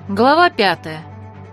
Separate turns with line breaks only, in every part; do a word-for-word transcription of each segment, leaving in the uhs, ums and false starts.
Глава пятая.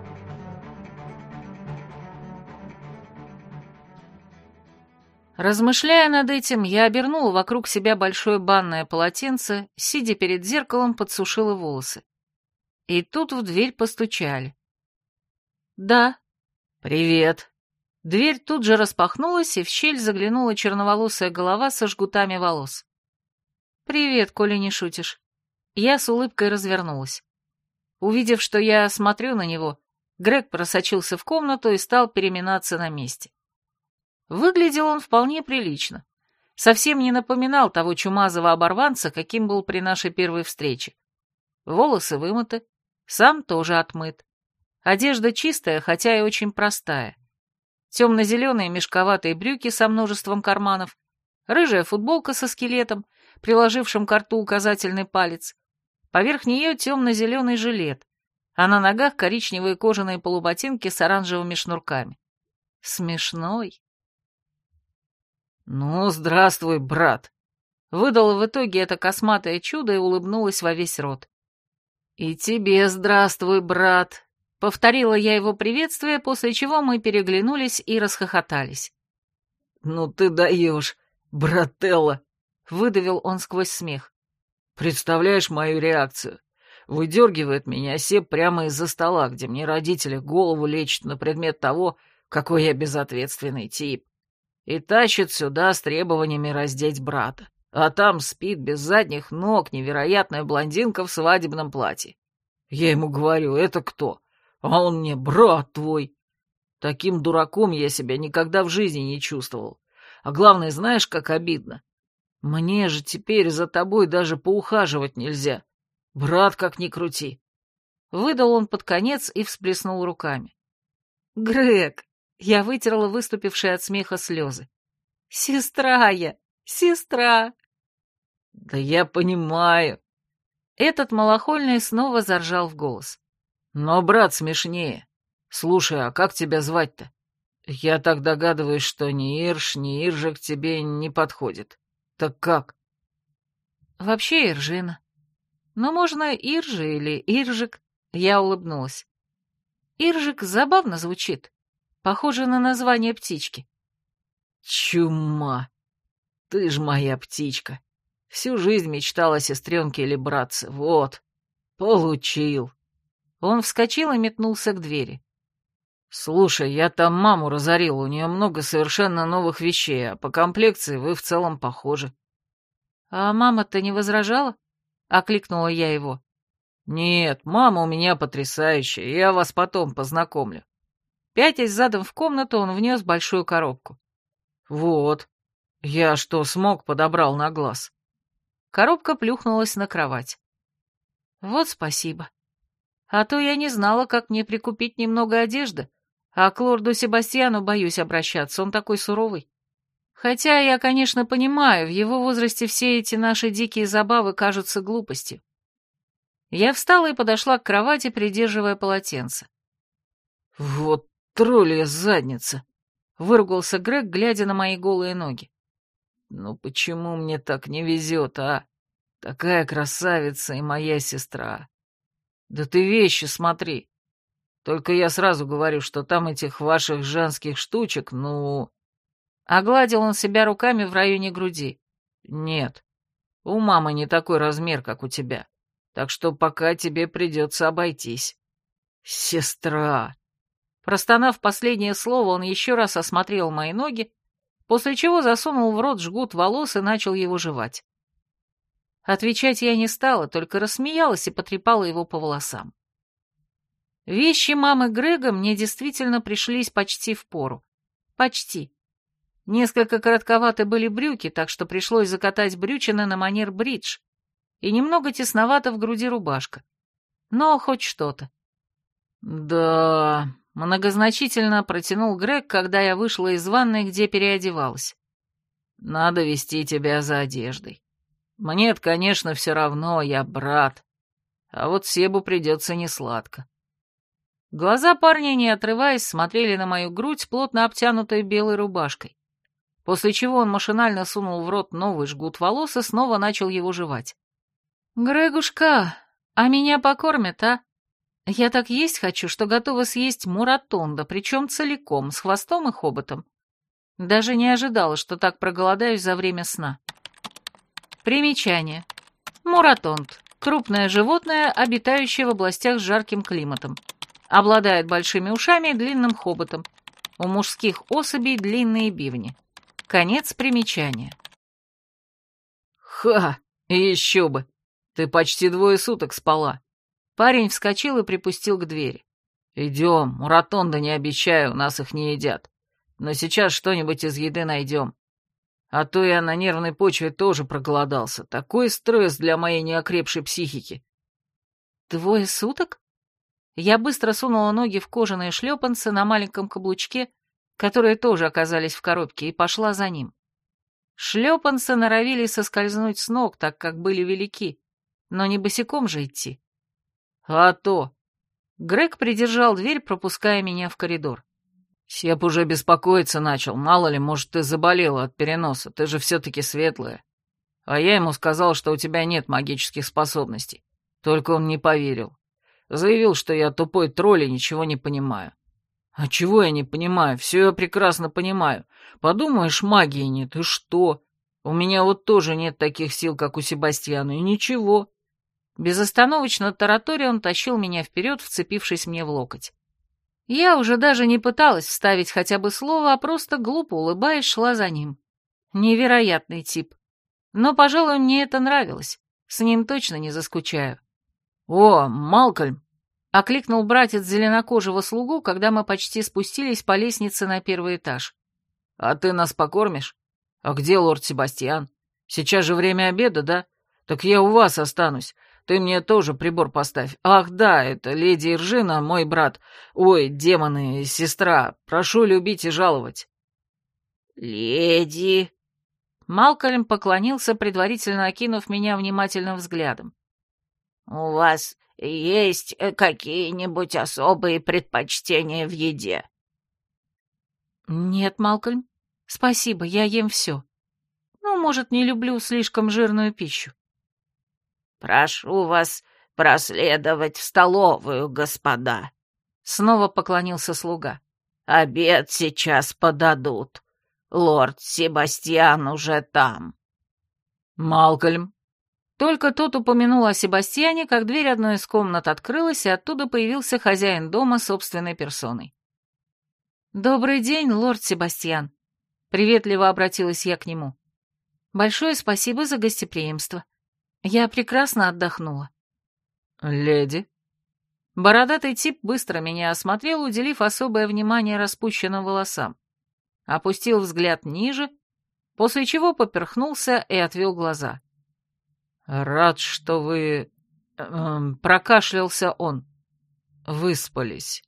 Размышляя над этим, я обернула вокруг себя большое банное полотенце, сидя перед зеркалом, подсушила волосы. И тут в дверь постучали. «Да». «Привет». Дверь тут же распахнулась, и в щель заглянула черноволосая голова со жгутами волос. «Привет, коли не шутишь». Я с улыбкой развернулась. Увидев, что я смотрю на него, Грег просочился в комнату и стал переминаться на месте. Выглядел он вполне прилично. Совсем не напоминал того чумазого оборванца, каким был при нашей первой встрече. Волосы вымыты, сам тоже отмыт. Одежда чистая, хотя и очень простая. Темно-зеленые мешковатые брюки со множеством карманов, рыжая футболка со скелетом, приложившим к рту указательный палец. Поверх нее темно-зеленый жилет, а на ногах коричневые кожаные полуботинки с оранжевыми шнурками. Смешной. «Ну, здравствуй, брат!» Выдала в итоге это косматое чудо и улыбнулась во весь рот. «И тебе здравствуй, брат!» Повторила я его приветствие, после чего мы переглянулись и расхохотались. «Ну ты даешь, брателло!» — выдавил он сквозь смех. «Представляешь мою реакцию? Выдергивает меня Сеп прямо из-за стола, где мне родители голову лечат на предмет того, какой я безответственный тип, и тащит сюда с требованиями раздеть брата. А там спит без задних ног невероятная блондинка в свадебном платье. Я ему говорю, это кто? А он мне, брат твой. Таким дураком я себя никогда в жизни не чувствовал. А главное, знаешь, как обидно? Мне же теперь за тобой даже поухаживать нельзя. Брат, как ни крути. Выдал он под конец и всплеснул руками. Грег, я вытерла выступившие от смеха слезы. Сестра я, сестра. Да я понимаю. Этот малохольный снова заржал в голос. Но брат смешнее. Слушай, а как тебя звать-то? Я так догадываюсь, что ни Ирш, ни Иржик тебе не подходит. Так как? Вообще Иржина. Но можно Иржи или Иржик. Я улыбнулась. Иржик забавно звучит. Похоже на название птички. Чума. Ты ж моя птичка. Всю жизнь мечтала о сестренке или братце. Вот. Получил. Он вскочил и метнулся к двери. «Слушай, я там маму разорил, у нее много совершенно новых вещей, а по комплекции вы в целом похожи». «А мама-то не возражала?» — окликнула я его. «Нет, мама у меня потрясающая, я вас потом познакомлю». Пятясь задом в комнату, он внес большую коробку. «Вот, я что смог, подобрал на глаз». Коробка плюхнулась на кровать. «Вот спасибо. А то я не знала, как мне прикупить немного одежды, а к лорду Себастьяну боюсь обращаться, он такой суровый. Хотя я, конечно, понимаю, в его возрасте все эти наши дикие забавы кажутся глупостью». Я встала и подошла к кровати, придерживая полотенце. «Вот троллья задница!» — выругался Грег, глядя на мои голые ноги. «Ну почему мне так не везет, а? Такая красавица и моя сестра. Да ты вещи смотри. Только я сразу говорю, что там этих ваших женских штучек, ну...» Огладил он себя руками в районе груди. «Нет, у мамы не такой размер, как у тебя, так что пока тебе придется обойтись. Сестра!» Простонав последнее слово, он еще раз осмотрел мои ноги, после чего засунул в рот жгут волос и начал его жевать. Отвечать я не стала, только рассмеялась и потрепала его по волосам. Вещи мамы Грега мне действительно пришлись почти впору. Почти. Несколько коротковаты были брюки, так что пришлось закатать брючины на манер бридж, и немного тесновато в груди рубашка. Но хоть что-то. «Да...» — многозначительно протянул Грег, когда я вышла из ванной, где переодевалась. «Надо вести тебя за одеждой. Мне-то, конечно, все равно, я брат. А вот Себу придется несладко». Глаза парня, не отрываясь, смотрели на мою грудь, плотно обтянутую белой рубашкой, после чего он машинально сунул в рот новый жгут волос и снова начал его жевать. «Грегушка, а меня покормят, а?» Я так есть хочу, что готова съесть Муратонда, причем целиком, с хвостом и хоботом. Даже не ожидала, что так проголодаюсь за время сна. Примечание. Муратонд. Крупное животное, обитающее в областях с жарким климатом. Обладает большими ушами и длинным хоботом. У мужских особей длинные бивни. Конец примечания.
Ха! Еще бы! Ты почти двое суток спала.
Парень вскочил и припустил к двери.
Идем, Муратонда не обещаю, у нас их не едят. Но сейчас что-нибудь из еды найдем. А то я на нервной почве тоже проголодался. Такой стресс для моей неокрепшей психики.
Двое суток? Я быстро сунула ноги в кожаные шлепанцы на маленьком каблучке, которые тоже оказались в коробке, и пошла за ним. Шлепанцы норовили соскользнуть с ног, так как были велики, но не босиком же идти.
А то...
Грег придержал дверь, пропуская меня в коридор.
Сеп уже беспокоиться начал, мало ли, может, ты заболела от переноса, ты же все-таки светлая. А я ему сказал, что у тебя нет магических способностей. Только он не поверил. Заявил, что я тупой тролль и ничего не понимаю. А чего я не понимаю? Все я прекрасно понимаю. Подумаешь, магии нет, и что? У меня вот тоже нет таких сил, как у Себастьяна, и ничего.
Безостановочно тараторя он тащил меня вперед, вцепившись мне в локоть. Я уже даже не пыталась вставить хотя бы слово, а просто глупо улыбаясь шла за ним. Невероятный тип. Но, пожалуй, мне это нравилось. С ним точно не заскучаю.
«О, Малкольм!»
— окликнул братец зеленокожего слугу, когда мы почти спустились по лестнице на первый этаж.
«А ты нас покормишь? А где лорд Себастьян? Сейчас же время обеда, да? Так я у вас останусь. Ты мне тоже прибор поставь. Ах, да, это леди Иржина, мой брат. Ой, демоны, сестра. Прошу любить и жаловать».
«Леди...»
Малкольм поклонился, предварительно окинув меня внимательным взглядом.
«У вас есть какие-нибудь особые предпочтения в еде?»
«Нет, Малкольм, спасибо, я ем все. Ну, может, не люблю слишком жирную пищу».
«Прошу вас проследовать в столовую, господа», —
снова поклонился слуга.
«Обед сейчас подадут. Лорд Себастьян уже там».
«Малкольм».
Только тот упомянул о Себастьяне, как дверь одной из комнат открылась, и оттуда появился хозяин дома собственной персоной. «Добрый день, лорд Себастьян», — приветливо обратилась я к нему. «Большое спасибо за гостеприимство. Я прекрасно отдохнула».
«Леди?»
Бородатый тип быстро меня осмотрел, уделив особое внимание распущенным волосам. Опустил взгляд ниже, после чего поперхнулся и отвел глаза.
«Рад, что вы...» эм, прокашлялся он. «Выспались».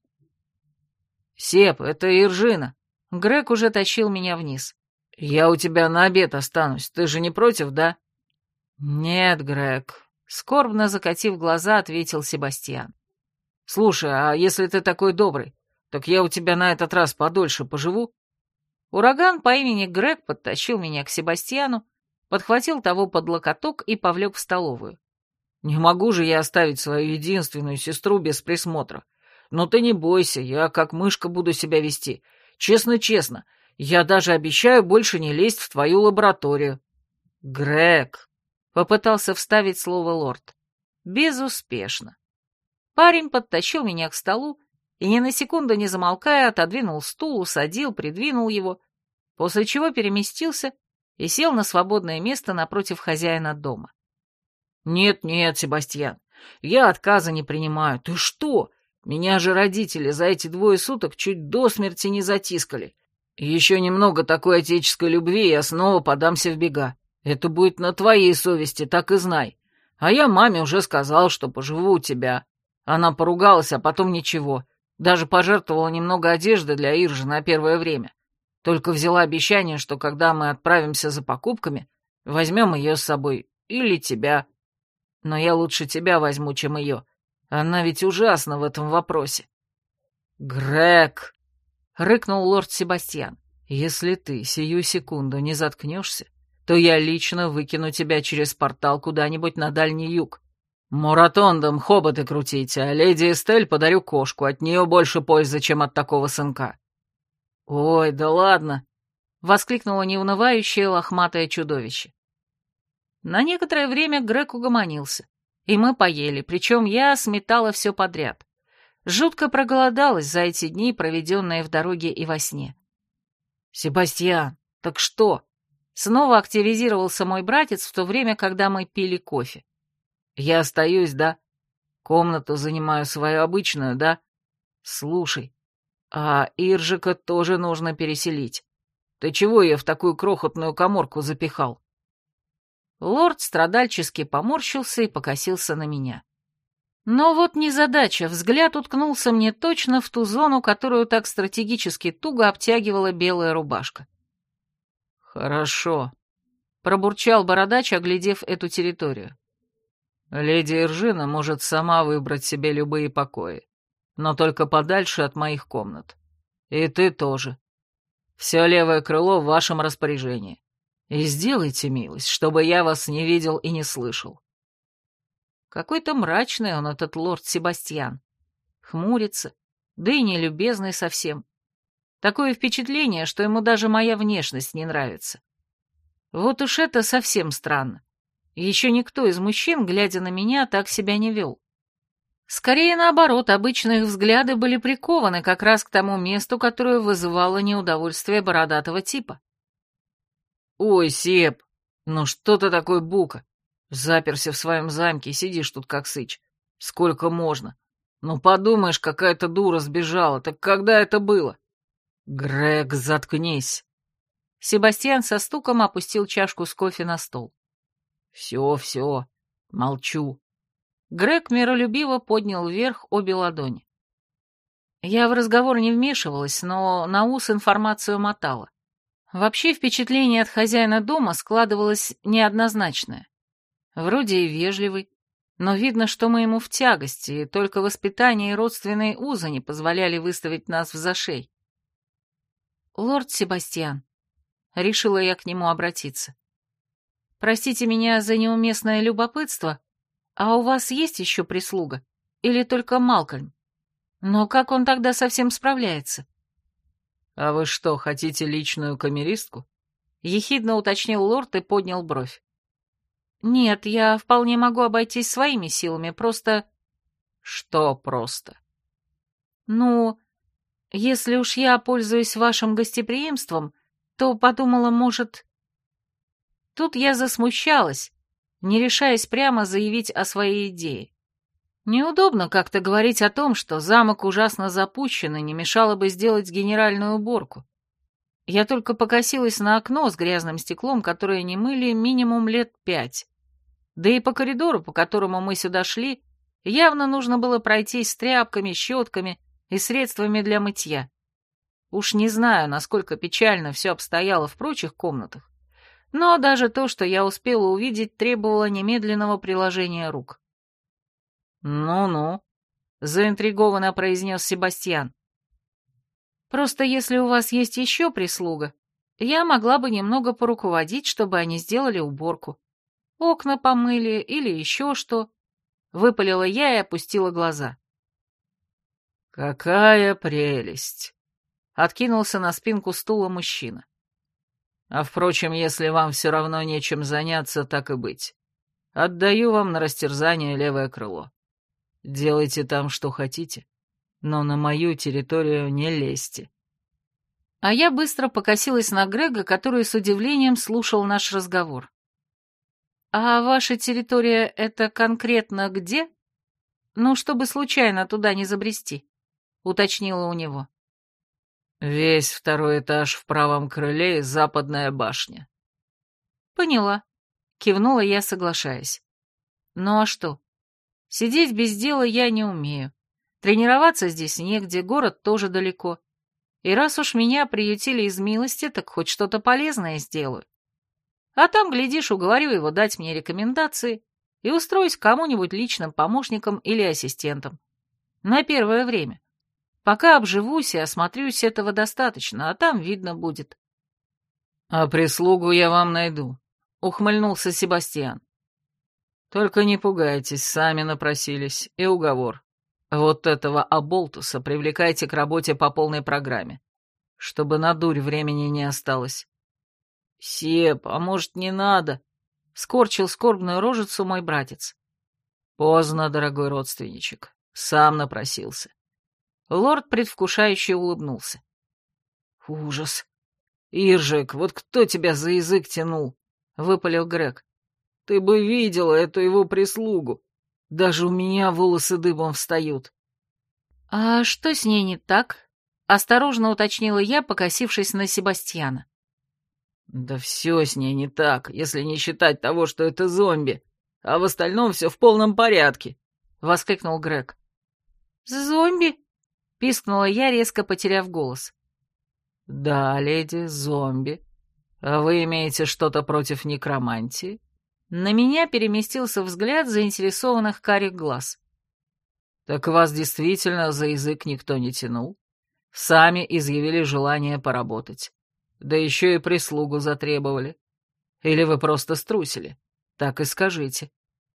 «Сеп, это Иржина».
Грег уже тащил меня вниз.
«Я у тебя на обед останусь. Ты же не против, да?»
«Нет, Грег», — скорбно закатив глаза, ответил Себастьян.
«Слушай, а если ты такой добрый, так я у тебя на этот раз подольше поживу?»
Ураган по имени Грег подтащил меня к Себастьяну, подхватил того под локоток и повлек в столовую.
«Не могу же я оставить свою единственную сестру без присмотра. Но ты не бойся, я как мышка буду себя вести. Честно-честно, я даже обещаю больше не лезть в твою лабораторию».
«Грег», — попытался вставить слово лорд. Безуспешно. Парень подтащил меня к столу и, ни на секунду не замолкая, отодвинул стул, усадил, придвинул его, после чего переместился и сел на свободное место напротив хозяина дома.
«Нет-нет, Себастьян, я отказа не принимаю. Ты что? Меня же родители за эти двое суток чуть до смерти не затискали. Еще немного такой отеческой любви, и я снова подамся в бега. Это будет на твоей совести, так и знай. А я маме уже сказал, что поживу у тебя. Она поругалась, а потом ничего. Даже пожертвовала немного одежды для Иржи на первое время. Только взяла обещание, что когда мы отправимся за покупками, возьмем ее с собой. Или тебя. Но я лучше тебя возьму, чем ее. Она ведь ужасна в этом вопросе». «Грег!» — рыкнул лорд Себастьян. «Если ты сию секунду не заткнешься, то я лично выкину тебя через портал куда-нибудь на Дальний Юг. Муратондом хоботы крутите, а леди Эстель подарю кошку, от нее больше пользы, чем от такого сынка». «Ой, да ладно!» — воскликнуло неунывающее лохматое чудовище. На некоторое время Грег угомонился, и мы поели, причем я сметала все подряд. Жутко проголодалась за эти дни, проведенные в дороге и во сне. «Себастьян, так что?» Снова активизировался мой братец в то время, когда мы пили кофе. «Я остаюсь, да? Комнату занимаю свою обычную, да? Слушай, а Иржика тоже нужно переселить. Ты чего ее в такую крохотную каморку запихал?»
Лорд страдальчески поморщился и покосился на меня. Но вот незадача, взгляд уткнулся мне точно в ту зону, которую так стратегически туго обтягивала белая рубашка.
«Хорошо», —
пробурчал бородач, оглядев эту территорию.
«Леди Иржина может сама выбрать себе любые покои, но только подальше от моих комнат. И ты тоже. Все левое крыло в вашем распоряжении. И сделайте милость, чтобы я вас не видел и не слышал».
Какой-то мрачный он, этот лорд Себастьян. Хмурится, да и не любезный совсем. Такое впечатление, что ему даже моя внешность не нравится. Вот уж это совсем странно. Еще никто из мужчин, глядя на меня, так себя не вел. Скорее наоборот, обычно их взгляды были прикованы как раз к тому месту, которое вызывало неудовольствие бородатого типа.
«Ой, Себ, ну что ты такой бука? Заперся в своем замке, сидишь тут как сыч. Сколько можно? Ну подумаешь, какая-то дура сбежала, так когда это было?» «Грег, заткнись!»
Себастьян со стуком опустил чашку с кофе на стол.
«Все, все, молчу».
Грег миролюбиво поднял вверх обе ладони. Я в разговор не вмешивалась, но на ус информацию мотала. Вообще впечатление от хозяина дома складывалось неоднозначное. Вроде и вежливый, но видно, что мы ему в тягости, и только воспитание и родственные узы не позволяли выставить нас в зашей. «Лорд Себастьян», — решила я к нему обратиться, — «простите меня за неуместное любопытство, а у вас есть еще прислуга? Или только Малкольм? Но как он тогда совсем справляется?»
«А вы что, хотите личную камеристку?»
— ехидно уточнил лорд и поднял бровь. «Нет, я вполне могу обойтись своими силами, просто...»
«Что просто?»
«Ну, если уж я пользуюсь вашим гостеприимством, то подумала, может...» Тут я засмущалась, не решаясь прямо заявить о своей идее. Неудобно как-то говорить о том, что замок ужасно запущен, и не мешало бы сделать генеральную уборку. Я только покосилась на окно с грязным стеклом, которое не мыли минимум лет пять. Да и по коридору, по которому мы сюда шли, явно нужно было пройтись с тряпками, щетками и средствами для мытья. Уж не знаю, насколько печально все обстояло в прочих комнатах, но даже то, что я успела увидеть, требовало немедленного приложения рук.
«Ну-ну», —
заинтригованно произнес Себастьян. «Просто если у вас есть еще прислуга, я могла бы немного поруководить, чтобы они сделали уборку. Окна помыли или еще что». Выпалила я и опустила глаза.
«Какая прелесть!» —
откинулся на спинку стула мужчина.
«А впрочем, если вам все равно нечем заняться, так и быть. Отдаю вам на растерзание левое крыло. Делайте там, что хотите, но на мою территорию не лезьте».
А я быстро покосилась на Грега, который с удивлением слушал наш разговор. «А ваша территория — это конкретно где? Ну, чтобы случайно туда не забрести», — уточнила у него.
«Весь второй этаж в правом крыле и западная башня».
«Поняла», — кивнула я, соглашаясь. «Ну а что? Сидеть без дела я не умею. Тренироваться здесь негде, город тоже далеко. И раз уж меня приютили из милости, так хоть что-то полезное сделаю. А там, глядишь, уговорю его дать мне рекомендации и устроюсь кому-нибудь личным помощником или ассистентом. На первое время. Пока обживусь и осмотрюсь, этого достаточно, а там видно будет».
«А прислугу я вам найду», — ухмыльнулся Себастьян. Только не пугайтесь, сами напросились, и уговор. Вот этого оболтуса привлекайте к работе по полной программе, чтобы на дурь времени не осталось. Сеп, а может, не надо? Скорчил скорбную рожицу мой братец. Поздно, дорогой родственничек, сам напросился. Лорд предвкушающе улыбнулся. Ужас. Иржик, вот кто тебя за язык тянул? Выпалил Грег. Ты бы видела эту его прислугу. Даже у меня волосы дыбом встают.
«А что с ней не так?» — осторожно уточнила я, покосившись на Себастьяна.
«Да все с ней не так, если не считать того, что это зомби, а в остальном все в полном порядке», — воскликнул Грег.
«Зомби?» — пискнула я, резко потеряв голос.
«Да, леди, зомби. А вы имеете что-то против некромантии?»
На меня переместился взгляд заинтересованных карих глаз.
«Так вас действительно за язык никто не тянул? Сами изъявили желание поработать. Да еще и прислугу затребовали. Или вы просто струсили? Так и скажите».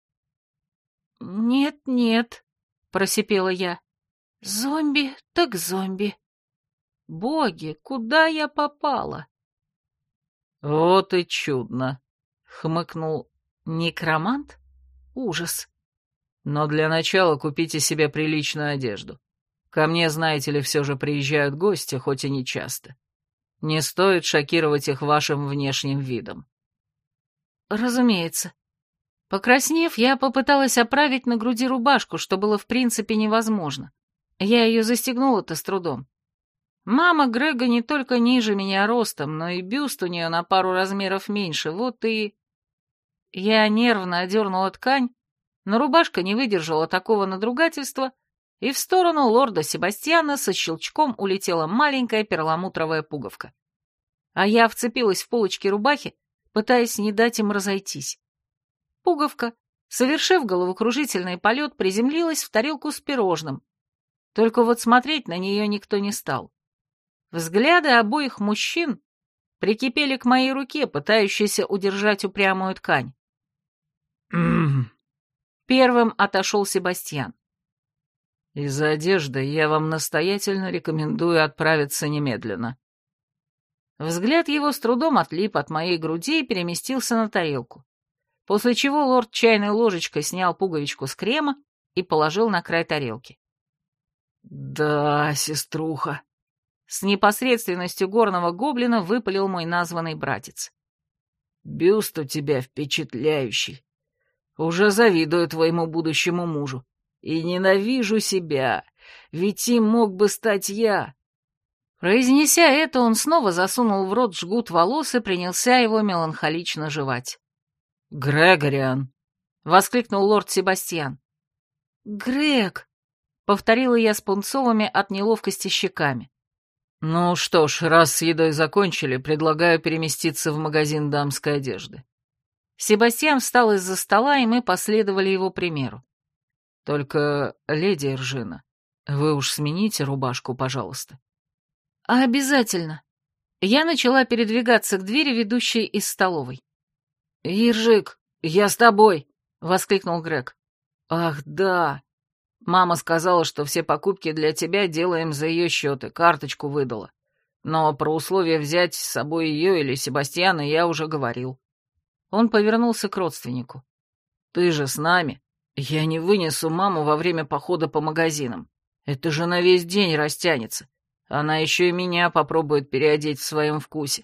«Нет-нет», — просипела я. «Зомби так зомби. Боги, куда я попала?»
«Вот и чудно», — хмыкнул
некромант. Ужас.
«Но для начала купите себе приличную одежду. Ко мне, знаете ли, все же приезжают гости, хоть и не часто. Не стоит шокировать их вашим внешним видом».
«Разумеется». Покраснев, я попыталась оправить на груди рубашку, что было в принципе невозможно. Я ее застегнула-то с трудом. Мама Грега не только ниже меня ростом, но и бюст у нее на пару размеров меньше, вот и... Я нервно одернула ткань, но рубашка не выдержала такого надругательства, и в сторону лорда Себастьяна со щелчком улетела маленькая перламутровая пуговка. А я вцепилась в полочки рубахи, пытаясь не дать им разойтись. Пуговка, совершив головокружительный полет, приземлилась в тарелку с пирожным. Только вот смотреть на нее никто не стал. Взгляды обоих мужчин прикипели к моей руке, пытающейся удержать упрямую ткань. Первым отошел Себастьян.
«Из одежды я вам настоятельно рекомендую отправиться немедленно».
Взгляд его с трудом отлип от моей груди и переместился на тарелку, после чего лорд чайной ложечкой снял пуговичку с крема и положил на край тарелки.
«Да, сеструха», —
с непосредственностью горного гоблина выпалил мой названный братец.
«Бюст у тебя впечатляющий. Уже завидую твоему будущему мужу. И ненавижу себя, ведь им мог бы стать я».
Произнеся это, он снова засунул в рот жгут волос и принялся его меланхолично жевать.
«Грегориан!» — воскликнул лорд Себастьян.
«Грег!» — повторила я с пунцовыми от неловкости щеками.
«Ну что ж, раз с едой закончили, предлагаю переместиться в магазин дамской одежды».
Себастьян встал из-за стола, и мы последовали его примеру.
«Только, леди Эржина, вы уж смените рубашку, пожалуйста».
«А обязательно». Я начала передвигаться к двери, ведущей из столовой.
«Иржик, я с тобой!»
— воскликнул Грег.
«Ах, да! Мама сказала, что все покупки для тебя делаем за ее счет, и карточку выдала. Но про условие взять с собой ее или Себастьяна я уже говорил».
Он повернулся к родственнику.
«Ты же с нами. Я не вынесу маму во время похода по магазинам. Это же на весь день растянется. Она еще и меня попробует переодеть в своем вкусе».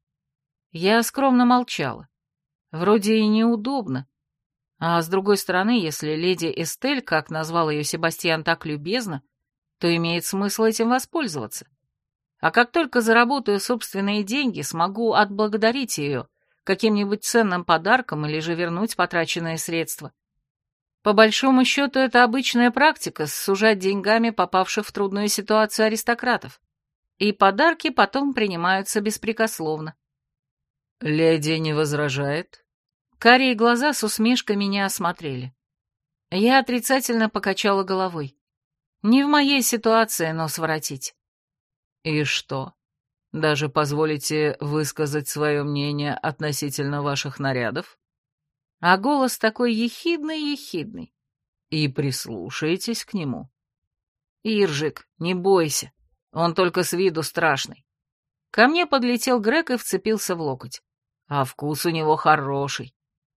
Я скромно молчала. Вроде и неудобно. А с другой стороны, если леди Эстель, как назвал ее Себастьян, так любезно, то имеет смысл этим воспользоваться. А как только заработаю собственные деньги, смогу отблагодарить ее каким-нибудь ценным подарком или же вернуть потраченные средства. По большому счету, это обычная практика — сужать деньгами попавших в трудную ситуацию аристократов. И подарки потом принимаются беспрекословно.
«Леди не возражает?»
Карие глаза с усмешкой меня осмотрели. Я отрицательно покачала головой. Не в моей ситуации нос воротить.
«И что? Даже позволите высказать свое мнение относительно ваших нарядов?»
а голос такой ехидный-ехидный.
И прислушаетесь к нему.
Иржик, не бойся, он только с виду страшный. Ко мне подлетел Грег и вцепился в локоть. А вкус у него хороший.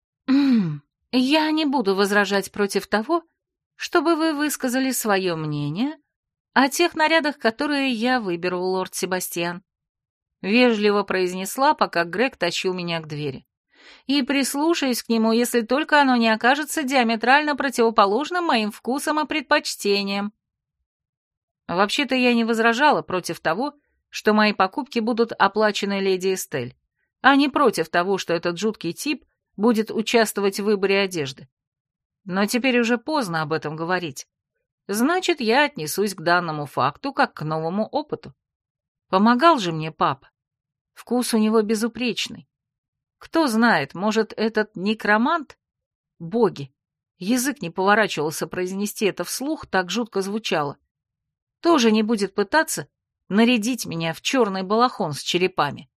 Я не буду возражать против того, чтобы вы высказали свое мнение о тех нарядах, которые я выберу, лорд Себастьян. Вежливо произнесла, пока Грег тащил меня к двери. И прислушаюсь к нему, если только оно не окажется диаметрально противоположным моим вкусам и предпочтениям. Вообще-то я не возражала против того, что мои покупки будут оплачены леди Эстель, а не против того, что этот жуткий тип будет участвовать в выборе одежды. Но теперь уже поздно об этом говорить. Значит, я отнесусь к данному факту как к новому опыту. Помогал же мне папа. Вкус у него безупречный. Кто знает, может, этот некромант? Боги, язык не поворачивался произнести это вслух, так жутко звучало. Тоже не будет пытаться нарядить меня в черный балахон с черепами.